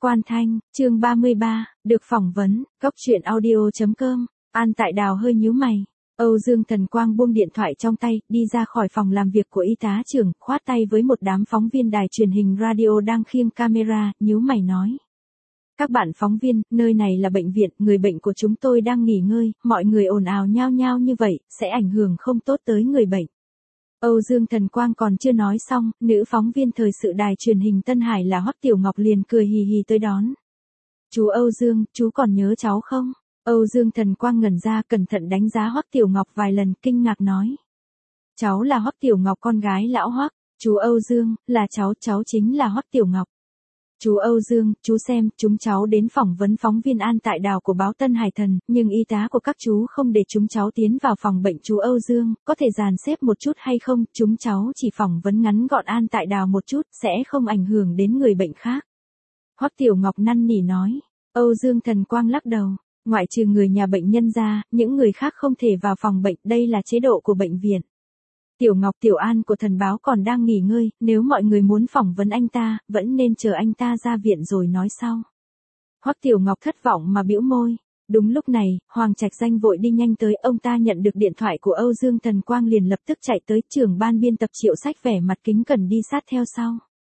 Quan Thanh, chương 33, được phỏng vấn, góc truyện audio.com, An Tại Đào hơi nhíu mày. Âu Dương Thần Quang buông điện thoại trong tay, đi ra khỏi phòng làm việc của y tá trưởng, khoát tay với một đám phóng viên đài truyền hình radio đang khiêng camera, nhíu mày nói. Các bạn phóng viên, nơi này là bệnh viện, người bệnh của chúng tôi đang nghỉ ngơi, mọi người ồn ào nhao nhao như vậy, sẽ ảnh hưởng không tốt tới người bệnh. Âu Dương Thần Quang còn chưa nói xong, nữ phóng viên thời sự đài truyền hình Tân Hải là Hoắc Tiểu Ngọc liền cười hì hì tới đón. Chú Âu Dương, chú còn nhớ cháu không? Âu Dương Thần Quang ngẩn ra cẩn thận đánh giá Hoắc Tiểu Ngọc vài lần kinh ngạc nói. Cháu là Hoắc Tiểu Ngọc con gái lão Hoắc, chú Âu Dương, là cháu chính là Hoắc Tiểu Ngọc. Chú Âu Dương, chú xem, chúng cháu đến phỏng vấn phóng viên An Tại Đào của báo Tân Hải Thần, nhưng y tá của các chú không để chúng cháu tiến vào phòng bệnh chú Âu Dương, có thể dàn xếp một chút hay không, chúng cháu chỉ phỏng vấn ngắn gọn An Tại Đào một chút, sẽ không ảnh hưởng đến người bệnh khác. Hoắc Tiểu Ngọc năn nỉ nói, Âu Dương Thần Quang lắc đầu, ngoại trừ người nhà bệnh nhân ra, những người khác không thể vào phòng bệnh, đây là chế độ của bệnh viện. Tiểu Ngọc Tiểu An của Thần báo còn đang nghỉ ngơi, nếu mọi người muốn phỏng vấn anh ta, vẫn nên chờ anh ta ra viện rồi nói sau. Hoắc Tiểu Ngọc thất vọng mà bĩu môi. Đúng lúc này, Hoàng Trạch Danh vội đi nhanh tới, ông ta nhận được điện thoại của Âu Dương Thần Quang liền lập tức chạy tới, trưởng ban biên tập Triệu Sách vẻ mặt kính cẩn đi sát theo sau.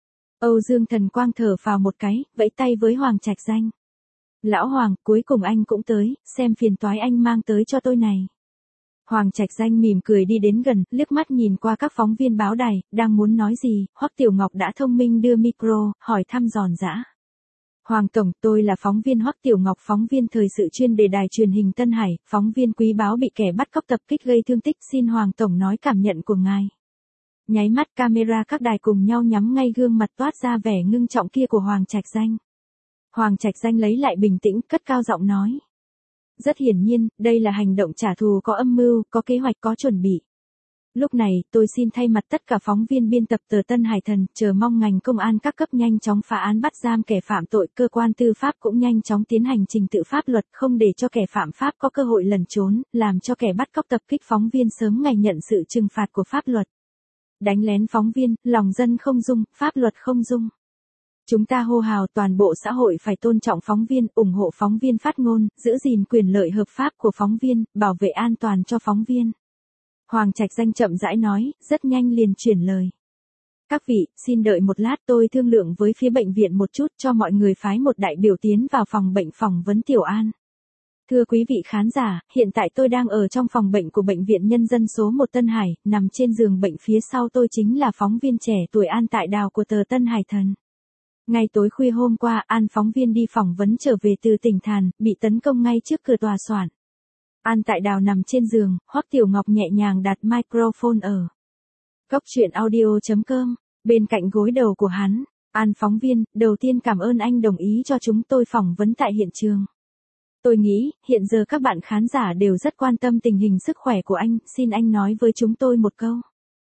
Âu Dương Thần Quang thở phào một cái, vẫy tay với Hoàng Trạch Danh. Lão Hoàng, cuối cùng anh cũng tới, xem phiền toái anh mang tới cho tôi này. Hoàng Trạch Danh mỉm cười đi đến gần, liếc mắt nhìn qua các phóng viên báo đài, đang muốn nói gì, Hoắc Tiểu Ngọc đã thông minh đưa micro, hỏi thăm giòn giã. Hoàng Tổng, tôi là phóng viên Hoắc Tiểu Ngọc, phóng viên thời sự chuyên đề đài truyền hình Tân Hải, phóng viên quý báo bị kẻ bắt cóc tập kích gây thương tích, xin Hoàng Tổng nói cảm nhận của ngài. Nháy mắt camera các đài cùng nhau nhắm ngay gương mặt toát ra vẻ ngưng trọng kia của Hoàng Trạch Danh. Hoàng Trạch Danh lấy lại bình tĩnh, cất cao giọng nói. Rất hiển nhiên, đây là hành động trả thù có âm mưu, có kế hoạch, có chuẩn bị. Lúc này, tôi xin thay mặt tất cả phóng viên biên tập tờ Tân Hải Thần, chờ mong ngành công an các cấp nhanh chóng phá án bắt giam kẻ phạm tội, cơ quan tư pháp cũng nhanh chóng tiến hành trình tự pháp luật, không để cho kẻ phạm pháp có cơ hội lẩn trốn, làm cho kẻ bắt cóc tập kích phóng viên sớm ngày nhận sự trừng phạt của pháp luật. Đánh lén phóng viên, lòng dân không dung, pháp luật không dung. Chúng ta hô hào toàn bộ xã hội phải tôn trọng phóng viên, ủng hộ phóng viên phát ngôn, giữ gìn quyền lợi hợp pháp của phóng viên, bảo vệ an toàn cho phóng viên. Hoàng Trạch Danh chậm rãi nói, rất nhanh liền chuyển lời. Các vị, xin đợi một lát, tôi thương lượng với phía bệnh viện một chút, cho mọi người phái một đại biểu tiến vào phòng bệnh phỏng vấn Tiểu An. Thưa quý vị khán giả, hiện tại tôi đang ở trong phòng bệnh của Bệnh viện Nhân dân số 1 Tân Hải, nằm trên giường bệnh phía sau tôi chính là phóng viên trẻ tuổi An Tại Đào của tờ Tân Hải Thần. Ngay tối khuya hôm qua, An phóng viên đi phỏng vấn trở về từ tỉnh Thàn, bị tấn công ngay trước cửa tòa soạn. An Tại Đào nằm trên giường, Hoắc Tiểu Ngọc nhẹ nhàng đặt microphone ở góc truyện audio.com, bên cạnh gối đầu của hắn. An phóng viên, đầu tiên cảm ơn anh đồng ý cho chúng tôi phỏng vấn tại hiện trường. Tôi nghĩ, hiện giờ các bạn khán giả đều rất quan tâm tình hình sức khỏe của anh, xin anh nói với chúng tôi một câu.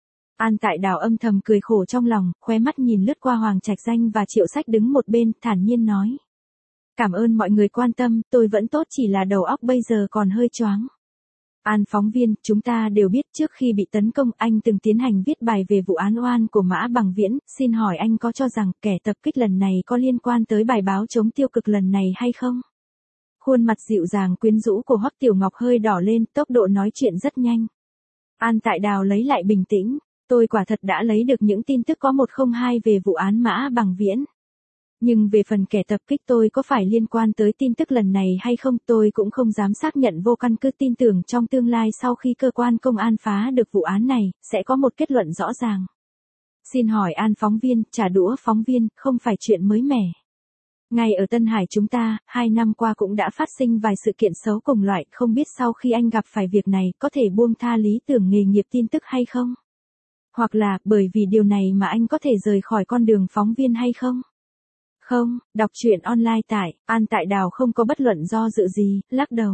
An Tại Đào âm thầm cười khổ trong lòng, khóe mắt nhìn lướt qua Hoàng Trạch Danh và Triệu Sách đứng một bên, thản nhiên nói. Cảm ơn mọi người quan tâm, tôi vẫn tốt, chỉ là đầu óc bây giờ còn hơi choáng. An phóng viên, chúng ta đều biết trước khi bị tấn công anh từng tiến hành viết bài về vụ án oan của Mã Bằng Viễn, xin hỏi anh có cho rằng kẻ tập kích lần này có liên quan tới bài báo chống tiêu cực lần này hay không? Khuôn mặt dịu dàng quyến rũ của Hoắc Tiểu Ngọc hơi đỏ lên, tốc độ nói chuyện rất nhanh. An Tại Đào lấy lại bình tĩnh. Tôi quả thật đã lấy được những tin tức có 102 về vụ án Mã Bằng Viễn. Nhưng về phần kẻ tập kích tôi có phải liên quan tới tin tức lần này hay không tôi cũng không dám xác nhận, vô căn cứ tin tưởng trong tương lai sau khi cơ quan công an phá được vụ án này, sẽ có một kết luận rõ ràng. Xin hỏi An phóng viên, trả đũa phóng viên, không phải chuyện mới mẻ. Ngay ở Tân Hải chúng ta, 2 năm qua cũng đã phát sinh vài sự kiện xấu cùng loại, không biết sau khi anh gặp phải việc này có thể buông tha lý tưởng nghề nghiệp tin tức hay không? Hoặc là, bởi vì điều này mà anh có thể rời khỏi con đường phóng viên hay không? Không, đọc truyện online tại, An Tại Đào không có bất luận do dự gì, lắc đầu.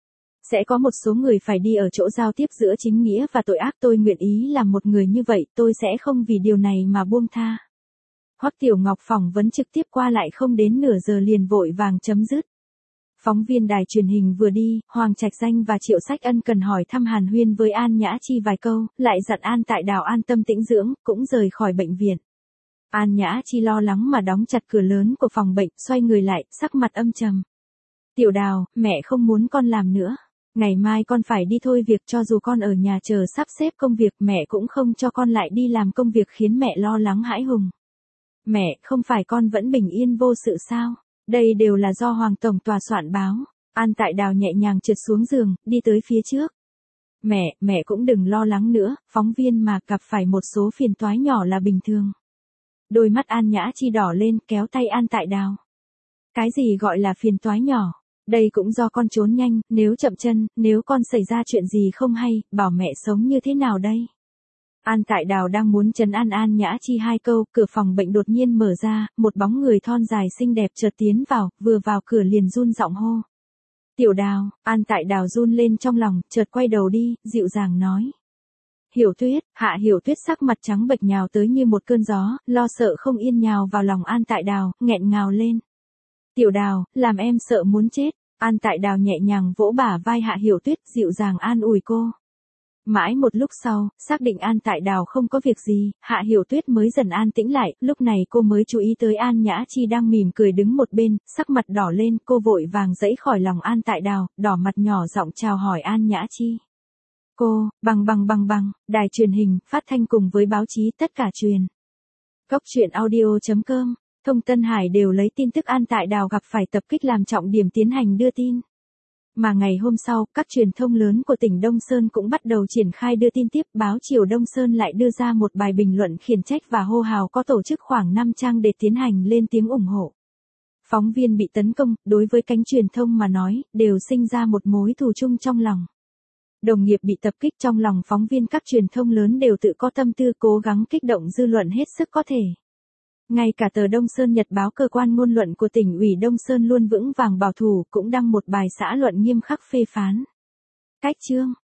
Sẽ có một số người phải đi ở chỗ giao tiếp giữa chính nghĩa và tội ác, tôi nguyện ý làm một người như vậy, tôi sẽ không vì điều này mà buông tha. Hoắc Tiểu Ngọc phỏng vấn trực tiếp qua lại không đến nửa giờ liền vội vàng chấm dứt. Phóng viên đài truyền hình vừa đi, Hoàng Trạch Danh và Triệu Sách ân cần hỏi thăm hàn huyên với An Nhã Chi vài câu, lại dặn An Tại Đào an tâm tĩnh dưỡng, cũng rời khỏi bệnh viện. An Nhã Chi lo lắng mà đóng chặt cửa lớn của phòng bệnh, xoay người lại, sắc mặt âm trầm. Tiểu Đào, mẹ không muốn con làm nữa. Ngày mai con phải đi thôi việc, cho dù con ở nhà chờ sắp xếp công việc mẹ cũng không cho con lại đi làm công việc khiến mẹ lo lắng hãi hùng. Mẹ, không phải con vẫn bình yên vô sự sao? Đây đều là do Hoàng Tổng tòa soạn báo. An Tại Đào nhẹ nhàng trượt xuống giường, đi tới phía trước. Mẹ cũng đừng lo lắng nữa, phóng viên mà gặp phải một số phiền toái nhỏ là bình thường. Đôi mắt An Nhã Chi đỏ lên, kéo tay An Tại Đào. Cái gì gọi là phiền toái nhỏ? Đây cũng do con trốn nhanh, nếu chậm chân, nếu con xảy ra chuyện gì không hay, bảo mẹ sống như thế nào đây? An Tại Đào đang muốn trấn an An Nhã Chi hai câu, cửa phòng bệnh đột nhiên mở ra, một bóng người thon dài xinh đẹp chợt tiến vào, vừa vào cửa liền run giọng hô. Tiểu Đào, An Tại Đào run lên trong lòng, chợt quay đầu đi, dịu dàng nói. Hiểu Tuyết, Hạ Hiểu Tuyết sắc mặt trắng bệch nhào tới như một cơn gió, lo sợ không yên nhào vào lòng An Tại Đào, nghẹn ngào lên. Tiểu Đào, làm em sợ muốn chết. An Tại Đào nhẹ nhàng vỗ bả vai Hạ Hiểu Tuyết, dịu dàng an ủi cô. Mãi một lúc sau, xác định An Tại Đào không có việc gì, Hạ Hiểu Tuyết mới dần an tĩnh lại, lúc này cô mới chú ý tới An Nhã Chi đang mỉm cười đứng một bên, sắc mặt đỏ lên, cô vội vàng giãy khỏi lòng An Tại Đào, đỏ mặt nhỏ giọng chào hỏi An Nhã Chi. Cô, bằng, đài truyền hình, phát thanh cùng với báo chí tất cả truyền. Góc truyện audio.com, Thông Tân Hải đều lấy tin tức An Tại Đào gặp phải tập kích làm trọng điểm tiến hành đưa tin. Mà ngày hôm sau, các truyền thông lớn của tỉnh Đông Sơn cũng bắt đầu triển khai đưa tin tiếp, báo Chiều Đông Sơn lại đưa ra một bài bình luận khiển trách và hô hào có tổ chức khoảng 5 trang để tiến hành lên tiếng ủng hộ. Phóng viên bị tấn công, đối với cánh truyền thông mà nói, đều sinh ra một mối thù chung trong lòng. Đồng nghiệp bị tập kích, trong lòng phóng viên các truyền thông lớn đều tự có tâm tư cố gắng kích động dư luận hết sức có thể. Ngay cả tờ Đông Sơn Nhật báo, cơ quan ngôn luận của tỉnh ủy Đông Sơn luôn vững vàng bảo thủ, cũng đăng một bài xã luận nghiêm khắc phê phán. Cách chương